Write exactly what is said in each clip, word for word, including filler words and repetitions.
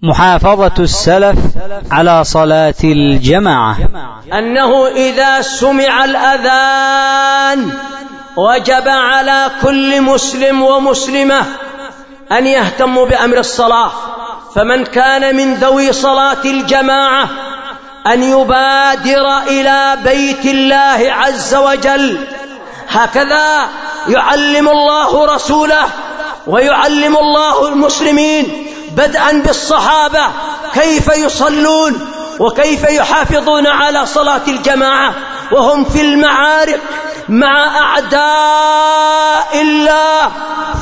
محافظة السلف على صلاة الجماعة. أنه إذا سمع الأذان وجب على كل مسلم ومسلمة أن يهتموا بأمر الصلاة، فمن كان من ذوي صلاة الجماعة أن يبادر إلى بيت الله عز وجل. هكذا يعلم الله رسوله ويعلم الله المسلمين بدءا بالصحابة كيف يصلون وكيف يحافظون على صلاة الجماعة وهم في المعارك مع أعداء الله.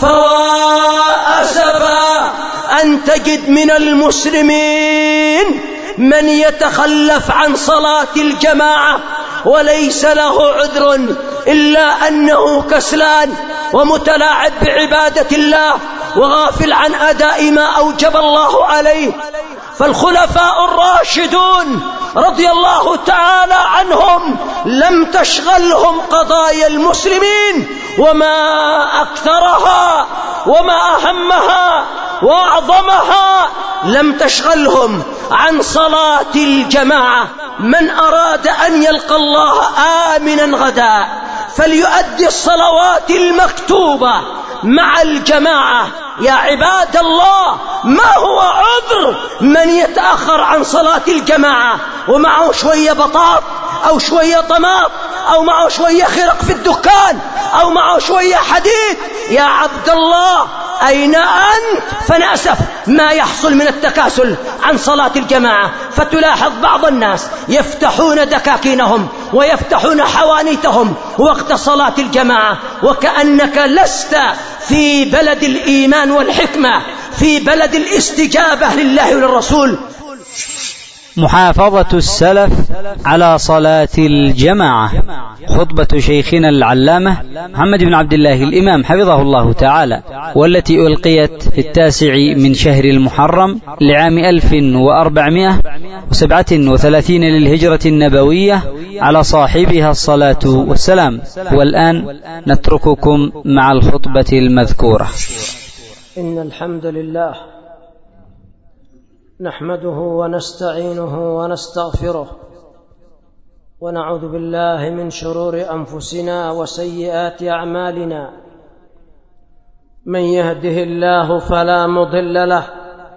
فوا أسفا أن تجد من المسلمين من يتخلف عن صلاة الجماعة وليس له عذر إلا أنه كسلان ومتلاعب بعبادة الله وغافل عن أداء ما أوجب الله عليه. فالخلفاء الراشدون رضي الله تعالى عنهم لم تشغلهم قضايا المسلمين وما أكثرها وما أهمها وأعظمها، لم تشغلهم عن صلاة الجماعة. من أراد أن يلقى الله آمنا غدا فليؤدي الصلوات المكتوبة مع الجماعة. يا عباد الله، ما هو عذر من يتأخر عن صلاة الجماعة ومعه شوية بطاط أو شوية طماط أو معه شوية خرق في الدكان أو معه شوية حديد؟ يا عبد الله، أين أنت؟ فنأسف ما يحصل من التكاسل عن صلاة الجماعة. فتلاحظ بعض الناس يفتحون دكاكينهم ويفتحون حوانيتهم وقت صلاة الجماعة وكأنك لست في بلد الإيمان والحكمة، في بلد الاستجابة لله وللرسول. محافظة السلف على صلاة الجماعة. خطبة شيخنا العلامة محمد بن عبد الله الإمام حفظه الله تعالى، والتي ألقيت في التاسع من شهر المحرم لعام ألف وأربعمائة وسبعة وثلاثين للهجرة النبوية على صاحبها الصلاة والسلام. والآن نترككم مع الخطبة المذكورة. إن الحمد لله نحمده ونستعينه ونستغفره ونعوذ بالله من شرور أنفسنا وسيئات أعمالنا. من يهده الله فلا مضل له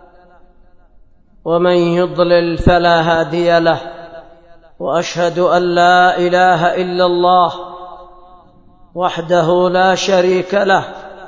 ومن يضلل فلا هادي له، وأشهد أن لا إله إلا الله وحده لا شريك له،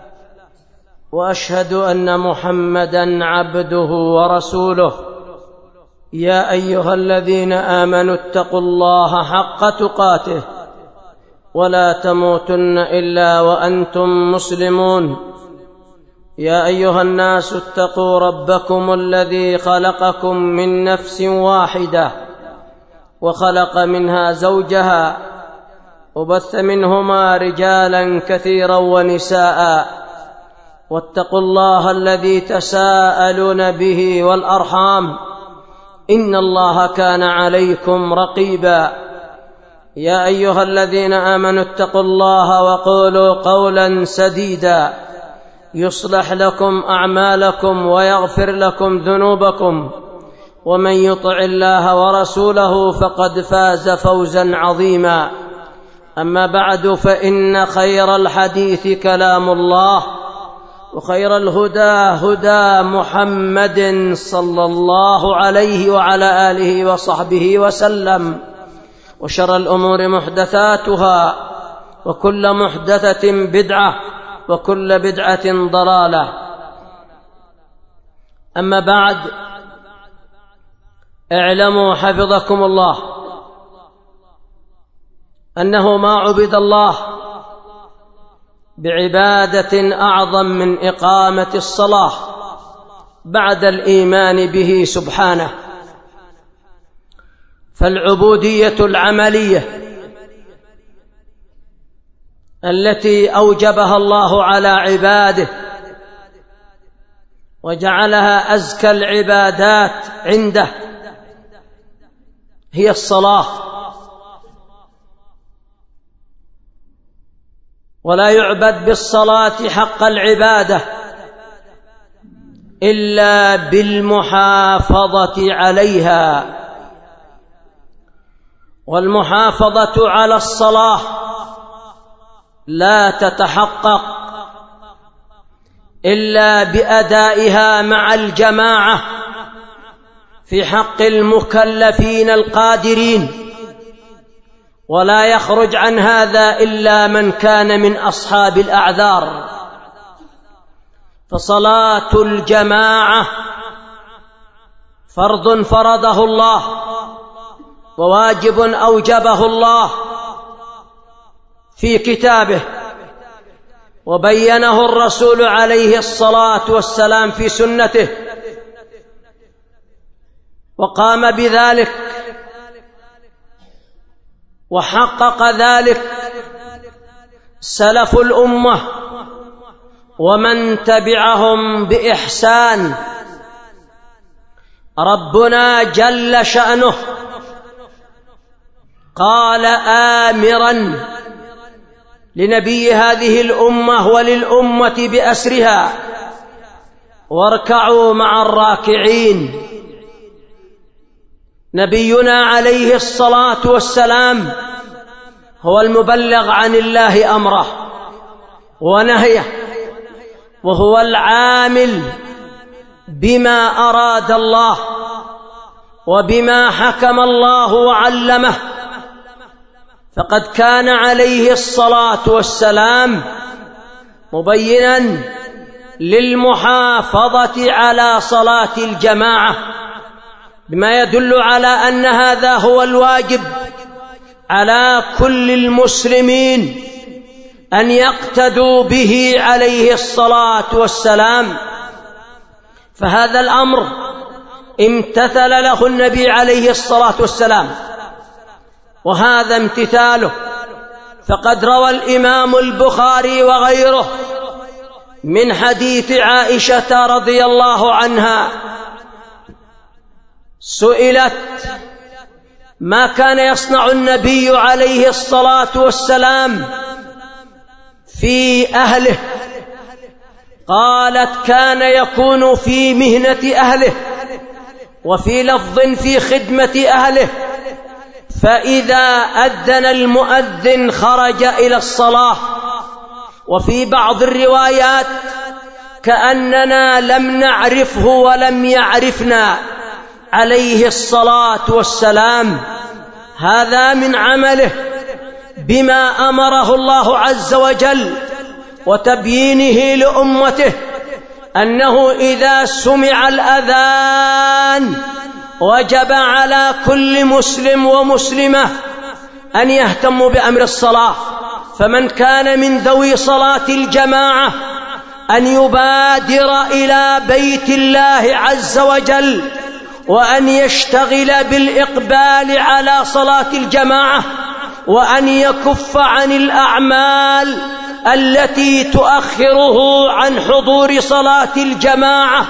وأشهد أن محمدًا عبده ورسوله. يا أيها الذين آمنوا اتقوا الله حق تقاته ولا تموتن إلا وأنتم مسلمون. يا أيها الناس اتقوا ربكم الذي خلقكم من نفس واحدة وخلق منها زوجها وبث منهما رجالا كثيرا ونساء، واتقوا الله الذي تساءلون به والأرحام إن الله كان عليكم رقيبا. يا أيها الذين آمنوا اتقوا الله وقولوا قولا سديدا يصلح لكم أعمالكم ويغفر لكم ذنوبكم، ومن يطع الله ورسوله فقد فاز فوزا عظيما. أما بعد، فإن خير الحديث كلام الله، وخير الهدى هدى محمد صلى الله عليه وعلى آله وصحبه وسلم، وشر الأمور محدثاتها، وكل محدثة بدعة، وكل بدعة ضلالة. أما بعد، اعلموا حفظكم الله أنه ما عبد الله بعبادة أعظم من إقامة الصلاة بعد الإيمان به سبحانه. فالعبودية العملية التي أوجبها الله على عباده وجعلها أزكى العبادات عنده هي الصلاة. ولا يعبد بالصلاة حق العبادة إلا بالمحافظة عليها. والمحافظة على الصلاة لا تتحقق إلا بأدائها مع الجماعة في حق المكلفين القادرين، ولا يخرج عن هذا إلا من كان من أصحاب الأعذار. فصلاة الجماعة فرض فرضه الله وواجب أوجبه الله في كتابه، وبينه الرسول عليه الصلاة والسلام في سنته، وقام بذلك وحقق ذلك سلف الأمة ومن تبعهم بإحسان. ربنا جل شأنه قال آمرا لنبي هذه الأمة وللأمة بأسرها: واركعوا مع الراكعين. نبينا عليه الصلاة والسلام هو المبلغ عن الله أمره ونهيه، وهو العامل بما أراد الله وبما حكم الله وعلمه. فقد كان عليه الصلاة والسلام مبينا للمحافظة على صلاة الجماعة، بما يدل على أن هذا هو الواجب على كل المسلمين أن يقتدوا به عليه الصلاة والسلام. فهذا الأمر امتثل له النبي عليه الصلاة والسلام، وهذا امتثاله. فقد روى الإمام البخاري وغيره من حديث عائشة رضي الله عنها، سئلت ما كان يصنع النبي عليه الصلاة والسلام في أهله، قالت: كان يكون في مهنة أهله، وفي لفظ في خدمة أهله، فإذا أذن المؤذن خرج إلى الصلاة. وفي بعض الروايات: كأننا لم نعرفه ولم يعرفنا عليه الصلاة والسلام. هذا من عمله بما أمره الله عز وجل وتبيينه لأمته، أنه إذا سمع الأذان وجب على كل مسلم ومسلمة أن يهتموا بأمر الصلاة. فمن كان من ذوي صلاة الجماعة أن يبادر إلى بيت الله عز وجل، وأن يشتغل بالإقبال على صلاة الجماعة، وأن يكف عن الأعمال التي تؤخره عن حضور صلاة الجماعة.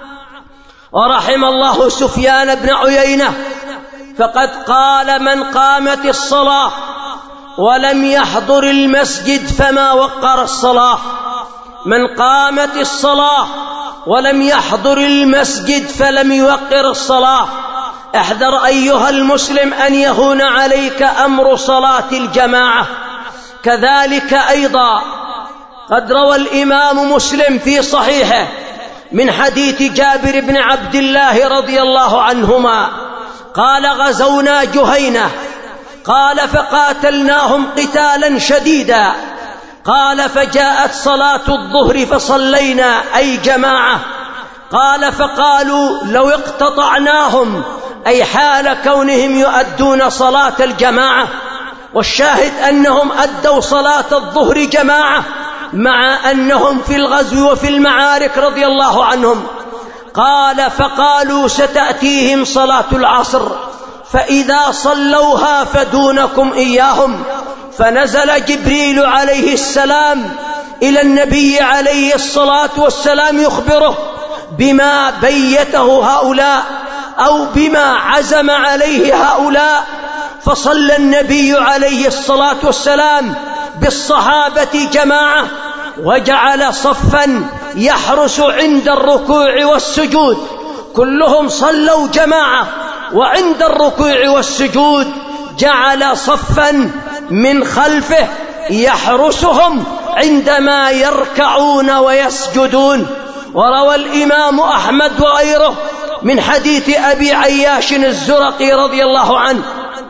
ورحم الله سفيان بن عيينة، فقد قال: من قامت الصلاة ولم يحضر المسجد فما وقر الصلاة. من قامت الصلاة ولم يحضر المسجد فلم يوقر الصلاة. احذر أيها المسلم أن يهون عليك أمر صلاة الجماعة. كذلك أيضا قد روى الإمام مسلم في صحيحه من حديث جابر بن عبد الله رضي الله عنهما قال: غزونا جهينة، قال: فقاتلناهم قتالا شديدا، قال: فجاءت صلاة الظهر فصلينا أي جماعة، قال: فقالوا لو اقتطعناهم، أي حال كونهم يؤدون صلاة الجماعة. والشاهد أنهم أدوا صلاة الظهر جماعة مع أنهم في الغزو وفي المعارك رضي الله عنهم. قال: فقالوا ستأتيهم صلاة العصر، فإذا صلوها فدونكم إياهم. فنزل جبريل عليه السلام إلى النبي عليه الصلاة والسلام يخبره بما بيته هؤلاء أو بما عزم عليه هؤلاء. فصلى النبي عليه الصلاة والسلام بالصحابة جماعة، وجعل صفا يحرس عند الركوع والسجود، كلهم صلوا جماعة، وعند الركوع والسجود جعل صفا من خلفه يحرسهم عندما يركعون ويسجدون. وروى الإمام أحمد وغيره من حديث أبي عياش الزرقي رضي الله عنه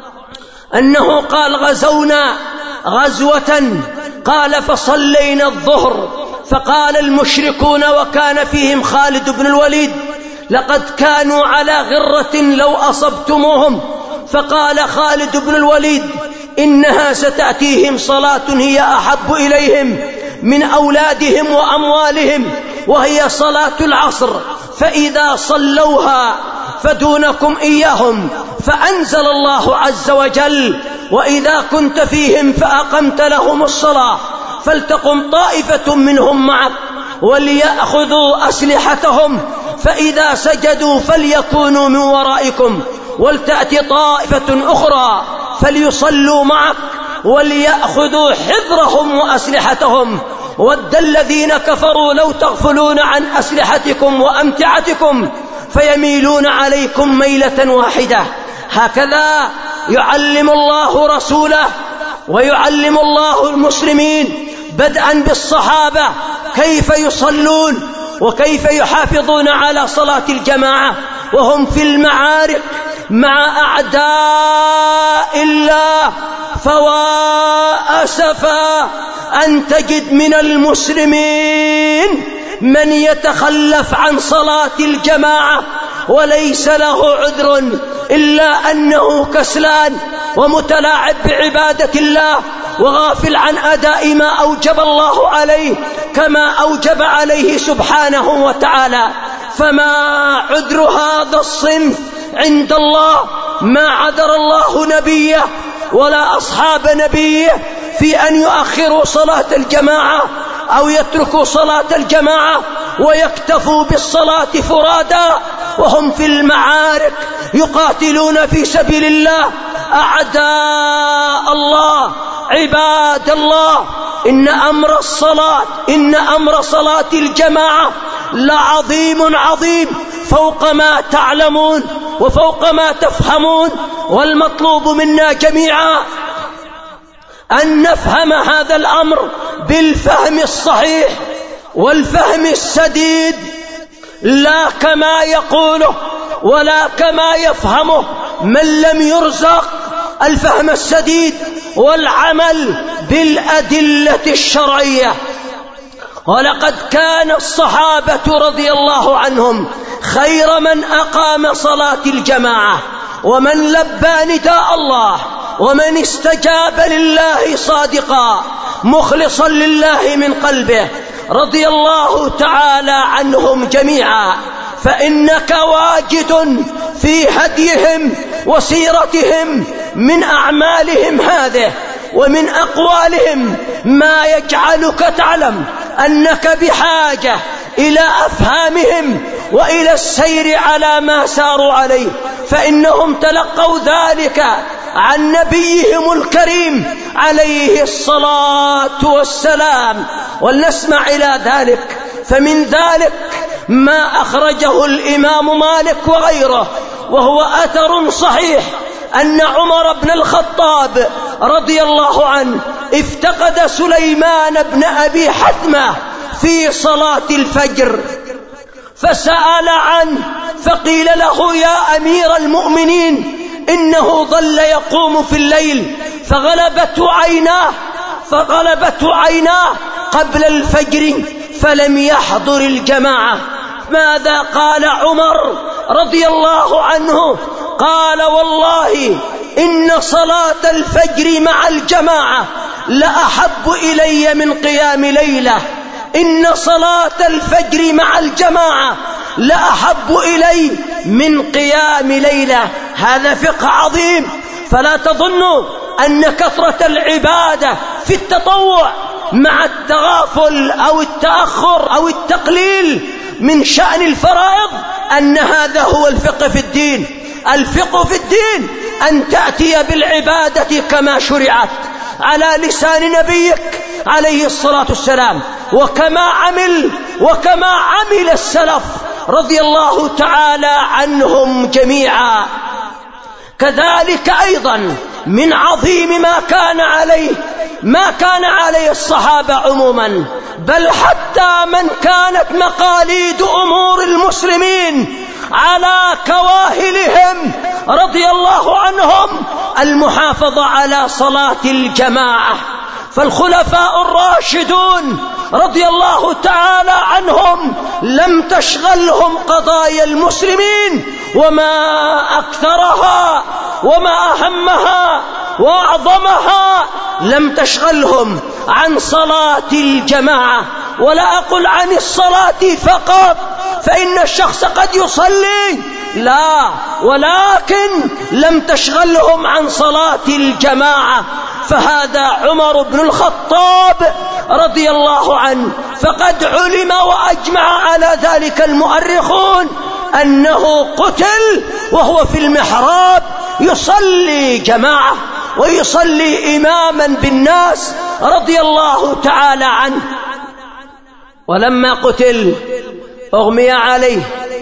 أنه قال: غزونا غزوة، قال فصلينا الظهر، فقال المشركون وكان فيهم خالد بن الوليد: لقد كانوا على غرة لو أصبتموهم. فقال خالد بن الوليد: إنها ستأتيهم صلاة هي أحب إليهم من أولادهم وأموالهم، وهي صلاة العصر، فإذا صلوها فدونكم إياهم. فأنزل الله عز وجل: وإذا كنت فيهم فأقمت لهم الصلاة فلتقم طائفة منهم معك وليأخذوا أسلحتهم، فإذا سجدوا فليكونوا من ورائكم، ولتأتي طائفة أخرى فليصلوا معك وليأخذوا حذرهم وأسلحتهم. ود الذين كفروا لو تغفلون عن أسلحتكم وأمتعتكم فيميلون عليكم ميلة واحدة. هكذا يعلم الله رسوله ويعلم الله المسلمين بدءا بالصحابة كيف يصلون وكيف يحافظون على صلاة الجماعة وهم في المعارك مع أعداء الله. فوا أسفا أن تجد من المسلمين من يتخلف عن صلاة الجماعة وليس له عذر إلا أنه كسلان ومتلاعب بعبادة الله وغافل عن أداء ما أوجب الله عليه كما أوجب عليه سبحانه وتعالى. فما عذر هذا الصنف عند الله؟ ما عذر الله نبيه ولا أصحاب نبيه في أن يؤخروا صلاة الجماعة أو يتركوا صلاة الجماعة ويكتفوا بالصلاة فرادا وهم في المعارك يقاتلون في سبيل الله أعداء الله. عباد الله، إن أمر الصلاة إن أمر صلاة الجماعة لعظيم عظيم فوق ما تعلمون وفوق ما تفهمون، والمطلوب منا جميعا أن نفهم هذا الأمر بالفهم الصحيح والفهم السديد، لا كما يقوله ولا كما يفهمه من لم يرزق الفهم السديد والعمل بالأدلة الشرعية. ولقد كان الصحابة رضي الله عنهم خير من أقام صلاة الجماعة ومن لبى نداء الله ومن استجاب لله صادقا مخلصا لله من قلبه، رضي الله تعالى عنهم جميعا. فإنك واجد في هديهم وسيرتهم من أعمالهم هذه ومن أقوالهم ما يجعلك تعلم أنك بحاجة إلى أفهامهم وإلى السير على ما ساروا عليه، فإنهم تلقوا ذلك عن نبيهم الكريم عليه الصلاة والسلام. ولنسمع إلى ذلك، فمن ذلك ما أخرجه الإمام مالك وغيره وهو أثر صحيح أن عمر بن الخطاب رضي الله عنه افتقد سليمان بن أبي حثمة في صلاة الفجر فسأل عنه فقيل له: يا أمير المؤمنين إنه ظل يقوم في الليل فغلبته عيناه فغلبته عيناه قبل الفجر فلم يحضر الجماعة. ماذا قال عمر رضي الله عنه؟ قال: والله إن صلاة الفجر مع الجماعة لأحب إلي من قيام ليلة. إن صلاة الفجر مع الجماعة لأحب إلي من قيام ليلة. هذا فقه عظيم. فلا تظنوا أن كثرة العبادة في التطوع مع التغافل أو التأخر أو التقليل من شأن الفرائض أن هذا هو الفقه في الدين. الفقه في الدين أن تأتي بالعبادة كما شرعت على لسان نبيك عليه الصلاة والسلام وكما عمل وكما عمل السلف رضي الله تعالى عنهم جميعا. كذلك أيضا من عظيم ما كان عليه ما كان عليه الصحابة عموما، بل حتى من كانت مقاليد أمور المسلمين على كواهلهم رضي الله عنهم المحافظة على صلاة الجماعة. فالخلفاء الراشدون رضي الله تعالى عنهم لم تشغلهم قضايا المسلمين وما أكثرها وما أهمها وأعظمها، لم تشغلهم عن صلاة الجماعة. ولا أقول عن الصلاة فقط، فإن الشخص قد يصلي، لا، ولكن لم تشغلهم عن صلاة الجماعة. فهذا عمر بن الخطاب رضي الله عنه، فقد علم وأجمع على ذلك المؤرخون أنه قتل وهو في المحراب يصلي جماعة ويصلي إماما بالناس رضي الله تعالى عنه. ولما قتل أغمي عليه،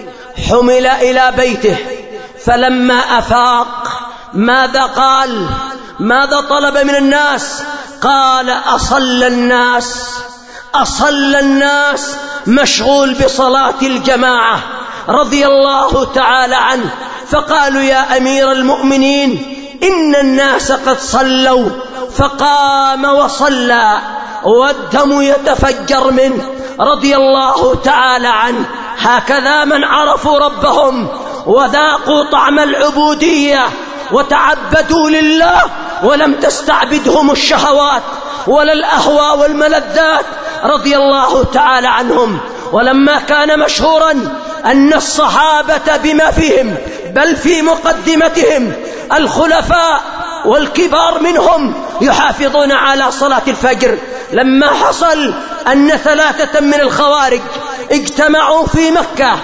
حمل إلى بيته، فلما أفاق ماذا قال؟ ماذا طلب من الناس؟ قال أصلى الناس أصلى الناس مشغول بصلاة الجماعة رضي الله تعالى عنه. فقالوا يا أمير المؤمنين إن الناس قد صلوا، فقام وصلى والدم يتفجر منه رضي الله تعالى عنه. هكذا من عرفوا ربهم وذاقوا طعم العبودية وتعبدوا لله ولم تستعبدهم الشهوات ولا الأهواء والملذات رضي الله تعالى عنهم. ولما كان مشهورا أن الصحابة بما فيهم بل في مقدمتهم الخلفاء والكبار منهم يحافظون على صلاة الفجر، لما حصل أن ثلاثة من الخوارج اجتمعوا في مكة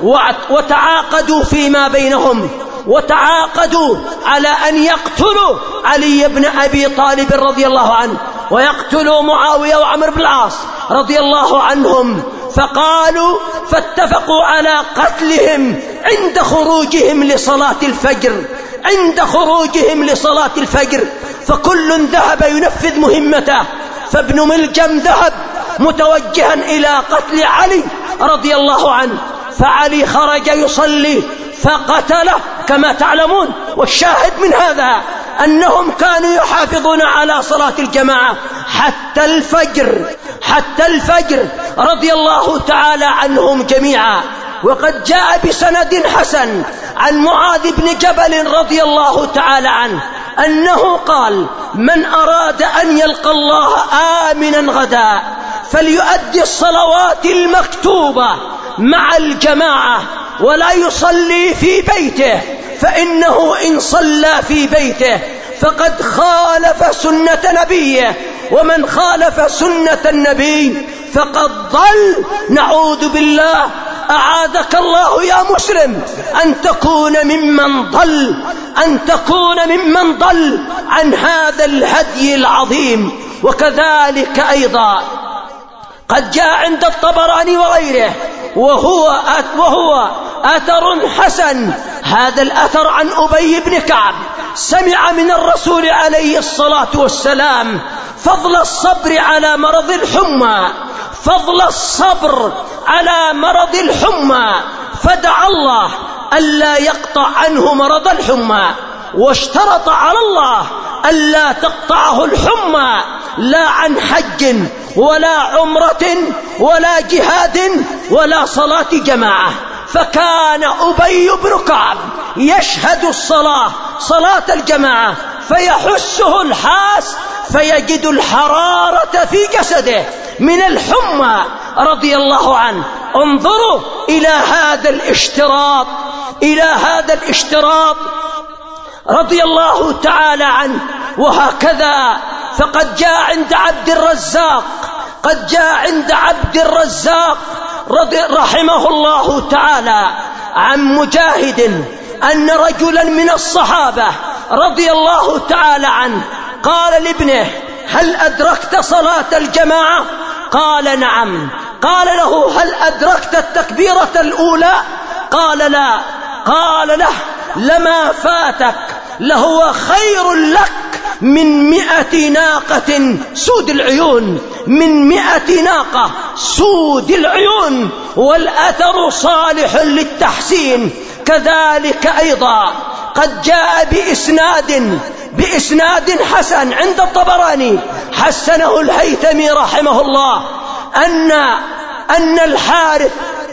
وتعاقدوا فيما بينهم، وتعاقدوا على أن يقتلوا علي بن أبي طالب رضي الله عنه ويقتلوا معاوية وعمر بن العاص رضي الله عنهم، فقالوا فاتفقوا على قتلهم عند خروجهم لصلاة الفجر عند خروجهم لصلاة الفجر فكل ذهب ينفذ مهمته. فابن ملجم ذهب متوجها إلى قتل علي رضي الله عنه، فعلي خرج يصلي فقتله كما تعلمون. والشاهد من هذا أنهم كانوا يحافظون على صلاة الجماعة حتى الفجر حتى الفجر رضي الله تعالى عنهم جميعا. وقد جاء بسند حسن عن معاذ بن جبل رضي الله تعالى عنه أنه قال من أراد أن يلقى الله آمنا غدا فليؤدي الصلوات المكتوبة مع الجماعة ولا يصلي في بيته، فإنه إن صلى في بيته فقد خالف سنة نبيه، ومن خالف سنة النبي فقد ضل. نعوذ بالله، أعاذك الله يا مسلم أن تكون ممن ضل أن تكون ممن ضل عن هذا الهدي العظيم. وكذلك أيضا قد جاء عند الطبراني وغيره وهو وهو أثر حسن، هذا الأثر عن أبي بن كعب سمع من الرسول عليه الصلاة والسلام فضل الصبر على مرض الحمى فضل الصبر على مرض الحمى فدعا الله ألا يقطع عنه مرض الحمى، واشترط على الله ألا تقطعه الحمى لا عن حج ولا عمرة ولا جهاد ولا صلاة جماعة. فكان أبي بن كعب يشهد الصلاة صلاة الجماعة فيحسه الحاس فيجد الحرارة في جسده من الحمى رضي الله عنه. انظروا إلى هذا الاشتراط إلى هذا الاشتراط رضي الله تعالى عنه. وهكذا فقد جاء عند عبد الرزاق قد جاء عند عبد الرزاق رضي رحمه الله تعالى عن مجاهد أن رجلا من الصحابة رضي الله تعالى عنه قال لابنه هل أدركت صلاة الجماعة؟ قال نعم. قال له: هل أدركت التكبيرة الأولى؟ قال: لا. قال له: لما فاتك لهو خير لك من مئة ناقة سود العيون، من مئة ناقة سود العيون، والأثر صالح للتحسين. كذلك أيضا قد جاء بإسناد بإسناد حسن عند الطبراني، حسنه الهيثمي رحمه الله، أن أن الحارث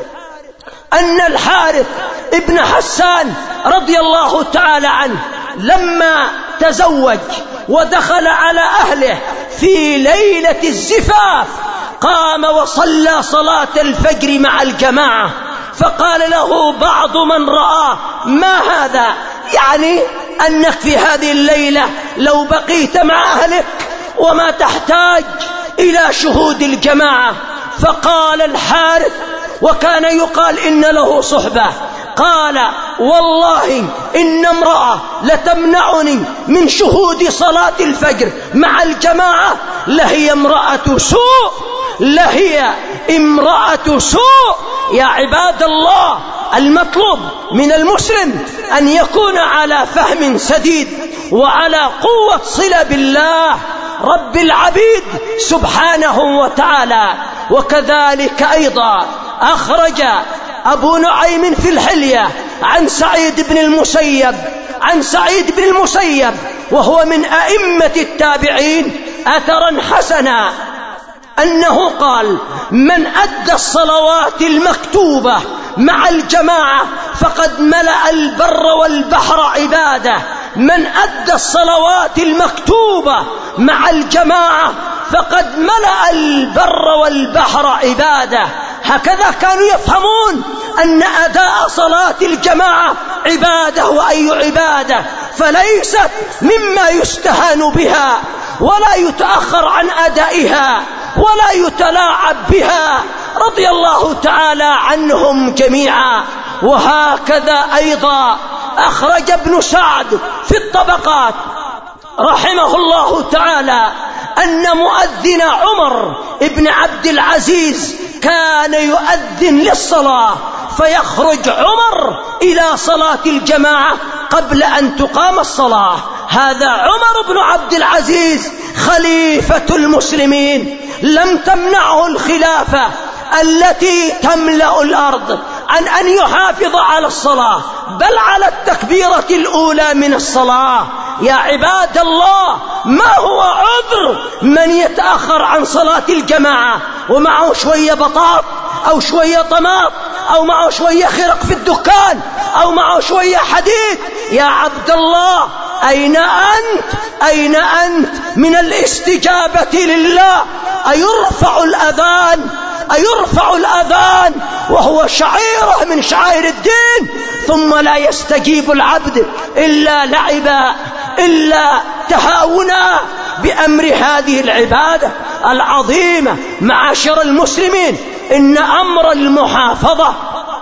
أن الحارث ابن حسان رضي الله تعالى عنه لما تزوج ودخل على أهله في ليلة الزفاف قام وصلى صلاة الفجر مع الجماعة، فقال له بعض من رآه: ما هذا؟ يعني أنك في هذه الليلة لو بقيت مع أهلك وما تحتاج إلى شهود الجماعة. فقال الحارث، وكان يقال إن له صحبة، قال: والله إن امرأة لتمنعني من شهود صلاة الفجر مع الجماعة لهي امرأة سوء، لهي امرأة سوء. يا عباد الله، المطلوب من المسلم أن يكون على فهم سديد وعلى قوة صلة بالله رب العبيد سبحانه وتعالى. وكذلك أيضا أخرج أبو نعيم في الحلية عن سعيد بن المسيب عن سعيد بن المسيب وهو من أئمة التابعين أثرا حسنا، أنه قال: من أدى الصلوات المكتوبة مع الجماعة فقد ملأ البر والبحر عبادة. من أدى الصلوات المكتوبة مع الجماعة فقد ملأ البر والبحر عبادة. هكذا كانوا يفهمون أن أداء صلاة الجماعة عبادة، وأي عبادة، فليست مما يستهان بها ولا يتأخر عن أدائها ولا يتلاعب بها، رضي الله تعالى عنهم جميعا. وهكذا أيضا أخرج ابن سعد في الطبقات رحمه الله تعالى أن مؤذن عمر ابن عبد العزيز كان يؤذن للصلاة، فيخرج عمر إلى صلاة الجماعة قبل أن تقام الصلاة. هذا عمر بن عبد العزيز خليفة المسلمين، لم تمنعه الخلافة التي تملأ الأرض عن أن يحافظ على الصلاة، بل على التكبيرة الأولى من الصلاة. يا عباد الله، ما هو عذر من يتأخر عن صلاة الجماعة ومعه شوية بطاط أو شوية طماط أو معه شوية خرق في الدكان أو معه شوية حديد؟ يا عبد الله، أين أنت؟ أين أنت من الاستجابة لله؟ أيرفع الأذان أيرفع الأذان وهو شعيرة من شعائر الدين ثم لا يستجيب العبد إلا لعبا إلا تهاونا بأمر هذه العبادة العظيمة؟ معاشر المسلمين، إن أمر المحافظة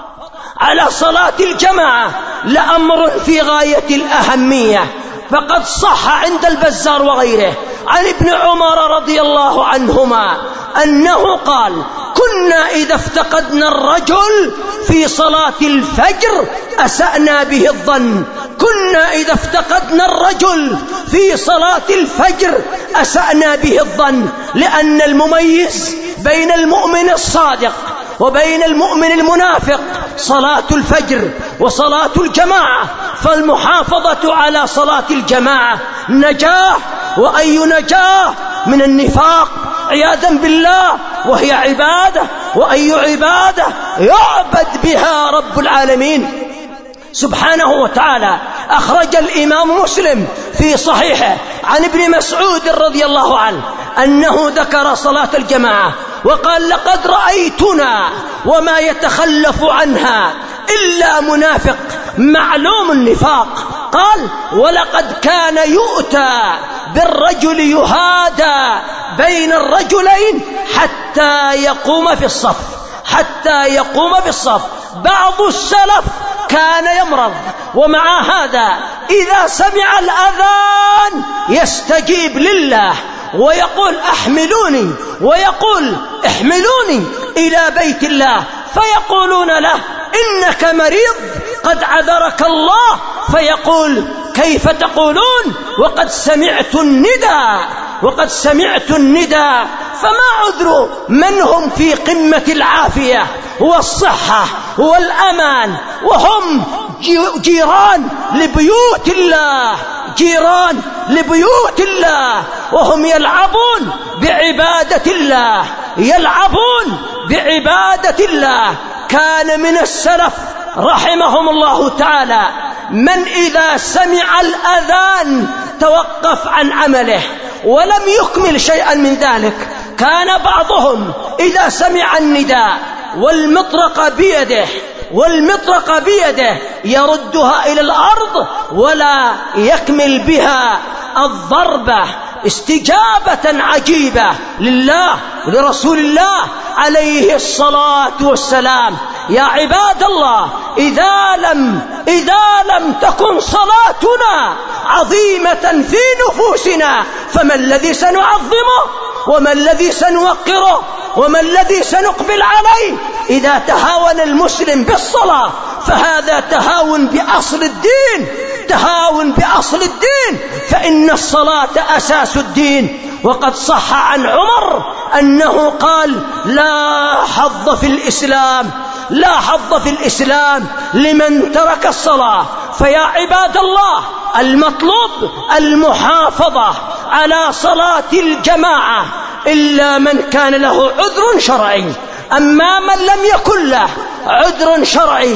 على صلاة الجماعة لأمر في غاية الأهمية، فقد صح عند البزار وغيره عن ابن عمر رضي الله عنهما أنه قال: كنا إذا افتقدنا الرجل في صلاة الفجر أسأنا به الظن. كنا إذا افتقدنا الرجل في صلاة الفجر أسأنا به الظن، لأن المميز بين المؤمن الصادق وبين المؤمن المنافق صلاة الفجر وصلاة الجماعة، فالمحافظة على صلاة الجماعة نجاة، وأي نجاة من النفاق عياذا بالله، وهي عبادة، وأي عبادة يعبد بها رب العالمين سبحانه وتعالى. أخرج الإمام مسلم في صحيحه عن ابن مسعود رضي الله عنه أنه ذكر صلاة الجماعة وقال: لقد رأيتنا وما يتخلف عنها إلا منافق معلوم النفاق. قال: ولقد كان يؤتى بالرجل يهادى بين الرجلين حتى يقوم في الصف حتى يقوم في الصف. بعض السلف كان يمرض، ومع هذا إذا سمع الأذان يستجيب لله ويقول أحملوني، ويقول احملوني إلى بيت الله، فيقولون له إنك مريض قد عذرك الله، فيقول كيف تقولون وقد سمعت النداء وقد سمعت النداء فما عذر من هم في قمة العافية والصحة والأمان، وهم جيران لبيوت الله جيران لبيوت الله وهم يلعبون بعبادة الله يلعبون بعبادة الله. كان من السلف رحمهم الله تعالى من إذا سمع الأذان توقف عن عمله ولم يكمل شيئا من ذلك. كان بعضهم إذا سمع النداء والمطرقة بيده والمطرقة بيده يردها إلى الأرض ولا يكمل بها الضربة، استجابة عجيبة لله ولرسول الله عليه الصلاة والسلام. يا عباد الله، إذا لم إذا لم تكن صلاتنا عظيمة في نفوسنا فما الذي سنعظمه وما الذي سنوقره وما الذي سنقبل عليه؟ إذا تهاون المسلم بالصلاة فهذا تهاون بأصل الدين تهاون بأصل الدين فإن الصلاة أساس الدين. وقد صح عن عمر أنه قال لا حظ في الإسلام لا حظ في الإسلام لمن ترك الصلاة. فيا عباد الله، المطلوب المحافظة على صلاة الجماعة إلا من كان له عذر شرعي. أما من لم يكن له عذر شرعي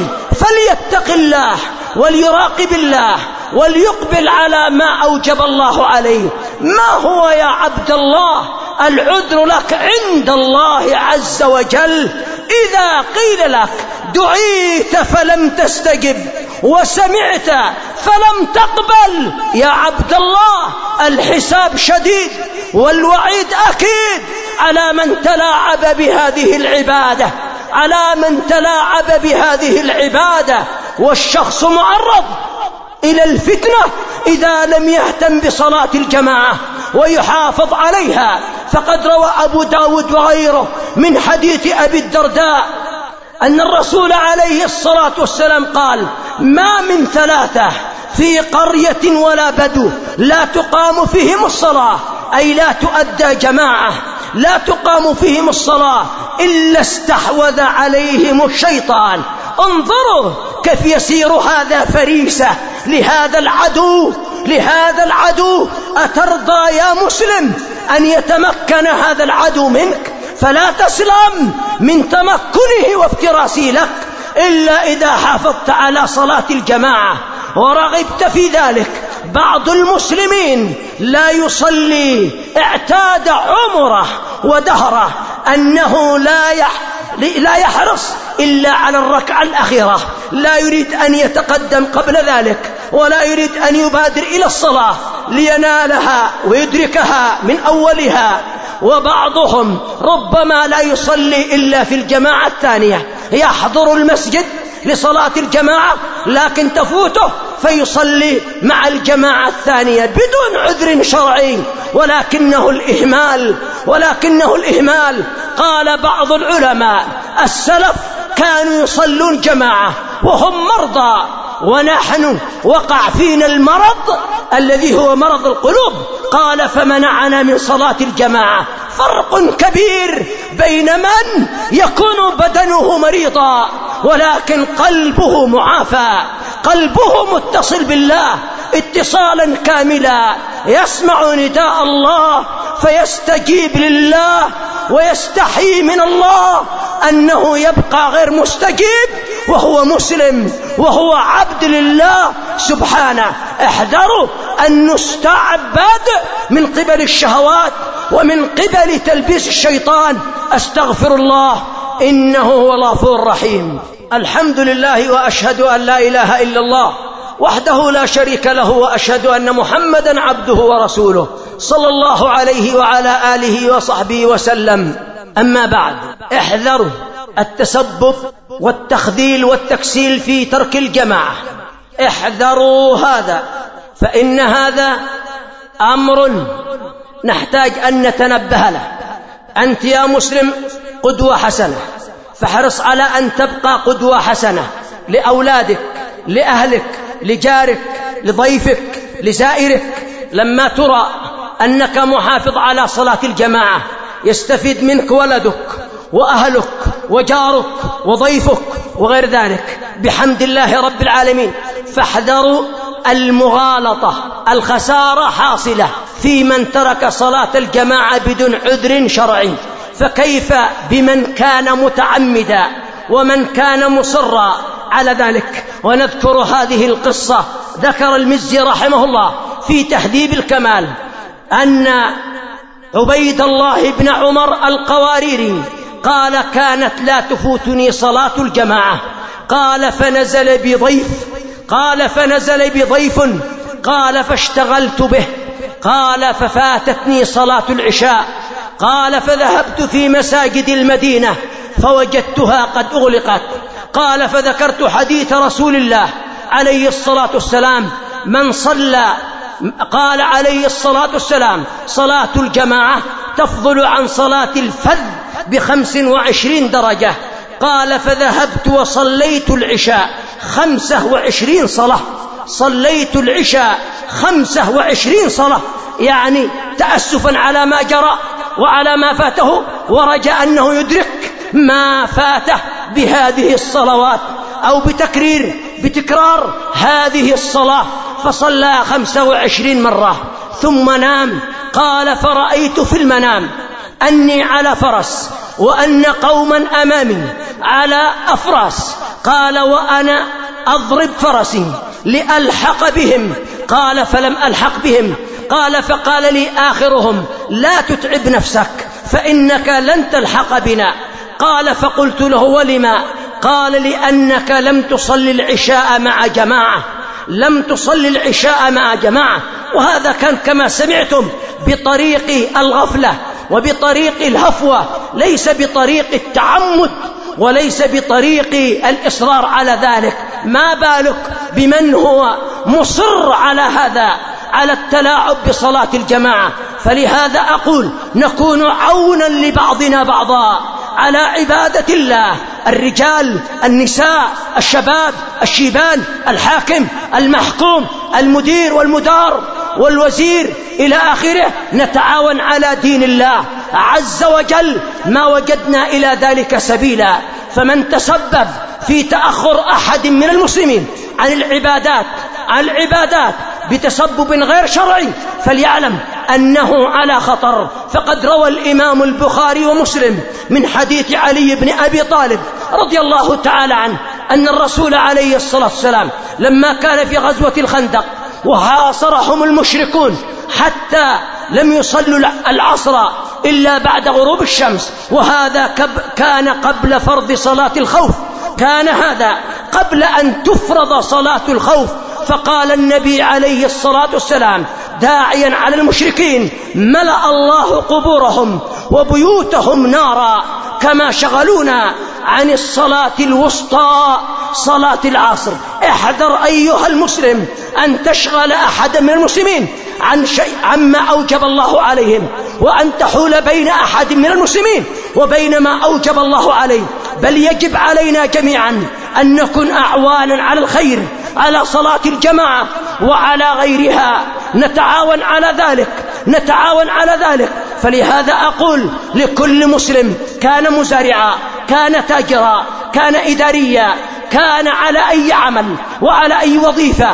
فليتق الله وليراقب الله وليقبل على ما أوجب الله عليه. ما هو يا عبد الله العذر لك عند الله عز وجل؟ إذا قيل لك دعيت فلم تستجب وسمعت فلم تقبل، يا عبد الله الحساب شديد والوعيد أكيد على من تلاعب بهذه العبادة على من تلاعب بهذه العبادة. والشخص معرض إلى الفتنة إذا لم يهتم بصلاة الجماعة ويحافظ عليها. فقد روى أبو داود وغيره من حديث أبي الدرداء أن الرسول عليه الصلاة والسلام قال ما من ثلاثة في قرية ولا بدو لا تقام فيهم الصلاة، أي لا تؤدى جماعة لا تقام فيهم الصلاة إلا استحوذ عليهم الشيطان. انظروا كيف يسير هذا فريسة لهذا العدو لهذا العدو. أترضى يا مسلم أن يتمكن هذا العدو منك؟ فلا تسلم من تمكنه وافتراسه لك إلا إذا حافظت على صلاة الجماعة ورغبت في ذلك. بعض المسلمين لا يصلي، اعتاد عمره ودهره أنه لا يح لا يحرص إلا على الركعة الأخيرة، لا يريد أن يتقدم قبل ذلك ولا يريد أن يبادر إلى الصلاة لينالها ويدركها من أولها. وبعضهم ربما لا يصلي إلا في الجماعة الثانية، يحضر المسجد لصلاة الجماعة لكن تفوته فيصلي مع الجماعة الثانية بدون عذر شرعي، ولكنه الإهمال ولكنه الإهمال. قال بعض العلماء السلف كانوا يصلون جماعة وهم مرضى، ونحن وقع فينا المرض الذي هو مرض القلوب، قال فمنعنا من صلاة الجماعة. فرق كبير بين من يكون بدنه مريضا ولكن قلبه معافى، قلبه متصل بالله اتصالا كاملا، يسمع نداء الله فيستجيب لله ويستحي من الله أنه يبقى غير مستجيب وهو مسلم وهو عبد لله سبحانه. احذروا أن نستعبد من قبل الشهوات ومن قبل تلبيس الشيطان. أستغفر الله إنه هو الغفور الرحيم. الحمد لله وأشهد أن لا إله إلا الله وحده لا شريك له، وأشهد أن محمدا عبده ورسوله صلى الله عليه وعلى آله وصحبه وسلم. أما بعد، احذروا التسبب والتخذيل والتكسيل في ترك الجماعة، احذروا هذا، فإن هذا أمر نحتاج أن نتنبه له. أنت يا مسلم قدوة حسنة، فاحرص على أن تبقى قدوة حسنة لأولادك، لأهلك، لجارك، لضيفك، لزائرك. لما ترى أنك محافظ على صلاة الجماعة يستفيد منك ولدك وأهلك وجارك وضيفك وغير ذلك بحمد الله رب العالمين. فاحذروا المغالطة، الخسارة حاصلة في من ترك صلاة الجماعة بدون عذر شرعي، فكيف بمن كان متعمدا ومن كان مصرا على ذلك. ونذكر هذه القصة. ذكر المزي رحمه الله في تهذيب الكمال أن عبيد الله بن عمر القواريري قال كانت لا تفوتني صلاة الجماعة، قال فنزل بضيف قال فنزل بضيف قال فاشتغلت به، قال ففاتتني صلاة العشاء، قال فذهبت في مساجد المدينة فوجدتها قد أغلقت، قال فذكرت حديث رسول الله عليه الصلاة والسلام من صلى قال عليه الصلاة والسلام صلاة الجماعة تفضل عن صلاة الفذ بخمس وعشرين درجة، قال فذهبت وصليت العشاء خمسة وعشرين صلاة، صليت العشاء خمسة وعشرين صلاة، يعني تأسفا على ما جرى وعلى ما فاته، ورجاء أنه يدرك ما فاته بهذه الصلوات أو بتكرير بتكرار هذه الصلاة، فصلى خمسة وعشرين مرة ثم نام. قال فرأيت في المنام أني على فرس وأن قوما أمامي على أفراس، قال وأنا أضرب فرسي لألحق بهم، قال فلم ألحق بهم، قال فقال لي آخرهم لا تتعب نفسك فإنك لن تلحق بنا، قال فقلت له ولما؟ قال لأنك لم تصلي العشاء مع جماعة، لم تصلي العشاء مع جماعة. وهذا كان كما سمعتم بطريق الغفلة وبطريق الهفوة، ليس بطريق التعمد وليس بطريق الإصرار على ذلك. ما بالك بمن هو مصر على هذا، على التلاعب بصلاة الجماعة؟ فلهذا أقول نكون عونا لبعضنا بعضا على عبادة الله، الرجال، النساء، الشباب، الشيبان، الحاكم، المحكوم، المدير والمدار والوزير إلى آخره، نتعاون على دين الله عز وجل ما وجدنا إلى ذلك سبيلا. فمن تسبب في تأخر أحد من المسلمين عن العبادات عن العبادات بتسبب غير شرعي فليعلم أنه على خطر. فقد روى الإمام البخاري ومسلم من حديث علي بن أبي طالب رضي الله تعالى عنه أن الرسول عليه الصلاة والسلام لما كان في غزوة الخندق وحاصرهم المشركون حتى لم يصلوا العصر إلا بعد غروب الشمس، وهذا كان قبل فرض صلاة الخوف، كان هذا قبل أن تفرض صلاة الخوف. فقال النبي عليه الصلاة والسلام داعيا على المشركين ملأ الله قبورهم وبيوتهم نارا كما شغلونا عن الصلاة الوسطى صلاة العصر. احذر أيها المسلم أن تشغل أحد من المسلمين عن شيء عما أوجب الله عليهم، وأن تحول بين أحد من المسلمين وبين ما أوجب الله عليه. بل يجب علينا جميعا أن نكون أعوانا على الخير، على صلاة الجماعة وعلى غيرها، نتعاون على ذلك نتعاون على ذلك. فلهذا أقول لكل مسلم كان مزارعا، كان تاجرا، كان إداريا، كان على أي عمل وعلى أي وظيفة،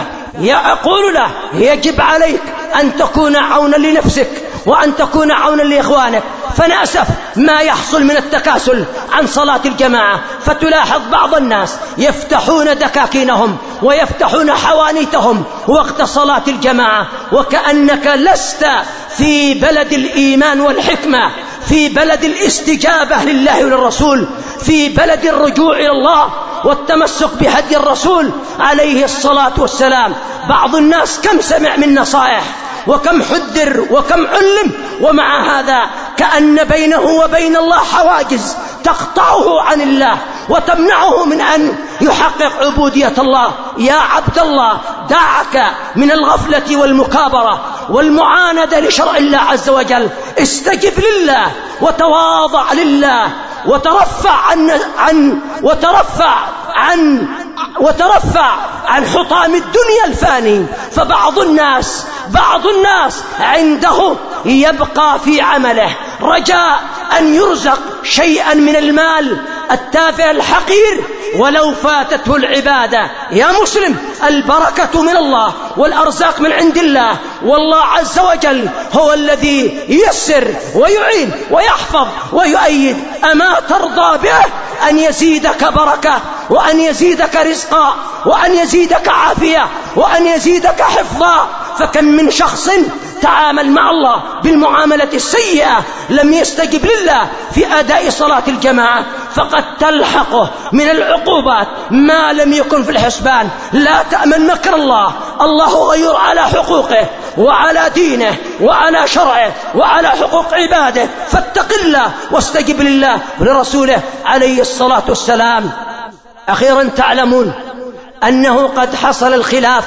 يقول له يجب عليك أن تكون عونا لنفسك وأن تكون عونا لإخوانك. فنأسف ما يحصل من التكاسل عن صلاة الجماعة، فتلاحظ بعض الناس يفتحون دكاكينهم ويفتحون حوانيتهم وقت صلاة الجماعة، وكأنك لست في بلد الإيمان والحكمة، في بلد الاستجابة لله وللرسول، في بلد الرجوع إلى الله والتمسك بهدي الرسول عليه الصلاة والسلام. بعض الناس كم سمع من نصائح وكم حذر وكم علم، ومع هذا كأن بينه وبين الله حواجز تقطعه عن الله وتمنعه من أن يحقق عبودية الله. يا عبد الله دعك من الغفلة والمكابرة والمعاندة لشرع الله عز وجل. استجب لله وتواضع لله وترفع عن, عن وترفع عن وترفع عن حطام الدنيا الفاني. فبعض الناس بعض الناس عنده يبقى في عمله رجاء أن يرزق شيئا من المال التافه الحقير ولو فاتته العبادة. يا مسلم، البركة من الله والأرزاق من عند الله، والله عز وجل هو الذي ييسر ويعين ويحفظ ويؤيد. أما ترضى به أن يزيدك بركة وأن يزيدك رزقا وأن يزيدك عافية وأن يزيدك حفظا؟ فكم من شخص تعامل مع الله بالمعاملة السيئة لم يستجب لله في أداء صلاة الجماعة، فقد تلحقه من العقوبات ما لم يكن في الحسبان. لا تأمن مكر الله، الله غير على حقوقه وعلى دينه وعلى شرعه وعلى حقوق عباده. فاتق الله واستجب لله ولرسوله عليه الصلاة والسلام. أخيرا، تعلمون أنه قد حصل الخلاف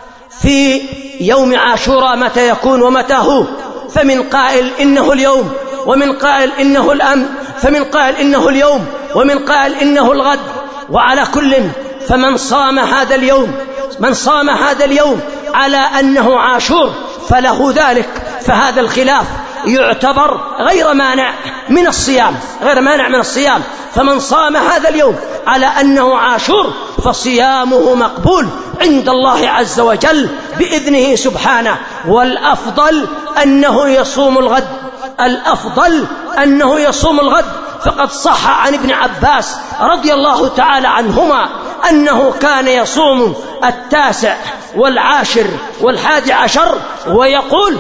في يوم عاشوراء متى يكون ومتى هو، فمن قائل إنه اليوم ومن قائل إنه الأمس، فمن قائل إنه اليوم ومن قائل إنه الغد. وعلى كل فمن صام هذا اليوم من صام هذا اليوم على أنه عاشور فله ذلك، فهذا الخلاف يعتبر غير مانع من الصيام غير مانع من الصيام. فمن صام هذا اليوم على أنه عاشور فصيامه مقبول عند الله عز وجل بإذنه سبحانه. والأفضل أنه يصوم الغد الأفضل أنه يصوم الغد فقد صح عن ابن عباس رضي الله تعالى عنهما أنه كان يصوم التاسع والعاشر والحادي عشر ويقول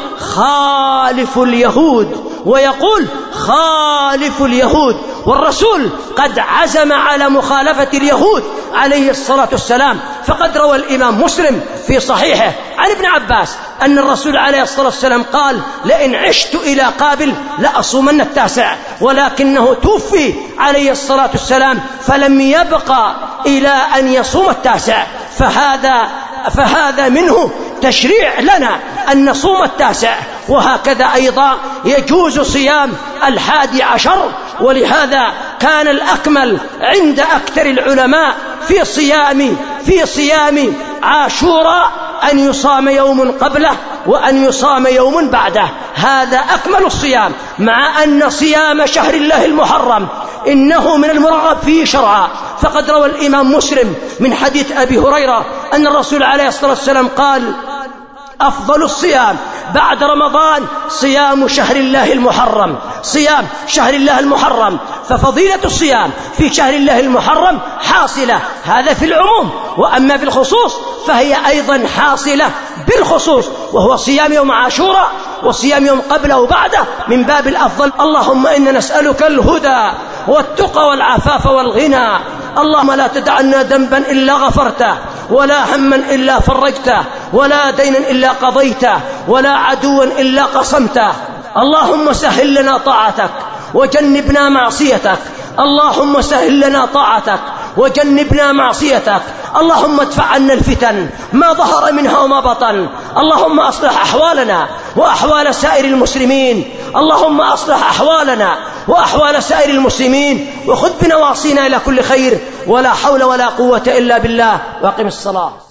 خالف اليهود ويقول خالف اليهود والرسول قد عزم على مخالفة اليهود عليه الصلاة والسلام. فقد روى الإمام مسلم في صحيحه عن ابن عباس أن الرسول عليه الصلاة والسلام قال لئن عشت إلى قابل لأصومن التاسع، ولكنه توفي عليه الصلاة والسلام فلم يبقى إلى أن يصوم التاسع. فهذا فهذا منه تشريع لنا أن نصوم التاسع، وهكذا أيضا يجوز صيام الحادي عشر. ولهذا كان الأكمل عند أكثر العلماء في صيام في صيام عاشوراء أن يصام يوم قبله وأن يصام يوم بعده، هذا أكمل الصيام. مع أن صيام شهر الله المحرم إنه من المرغب فيه شرعا، فقد روى الإمام مسلم من حديث أبي هريرة أن الرسول عليه الصلاة والسلام قال أفضل الصيام بعد رمضان صيام شهر الله المحرم صيام شهر الله المحرم ففضيلة الصيام في شهر الله المحرم حاصلة، هذا في العموم. وأما في الخصوص فهي أيضا حاصلة بالخصوص، وهو صيام يوم عاشوراء وصيام يوم قبله وبعده من باب الأفضل. اللهم إنا نسألك الهدى والتقى والعفاف والغنى. اللهم لا تدعنا ذنبا إلا غفرته ولا هما إلا فرجته ولا دينا إلا قضيته ولا عدوا إلا قصمته. اللهم سهل لنا طاعتك وجنبنا معصيتك اللهم سهل لنا طاعتك وجنبنا معصيتك. اللهم ادفع عنا الفتن ما ظهر منها وما بطن. اللهم أصلح أحوالنا وأحوال سائر المسلمين. اللهم أصلح أحوالنا وأحوال سائر المسلمين وخذ بنواصينا إلى كل خير، ولا حول ولا قوة إلا بالله. واقم الصلاة.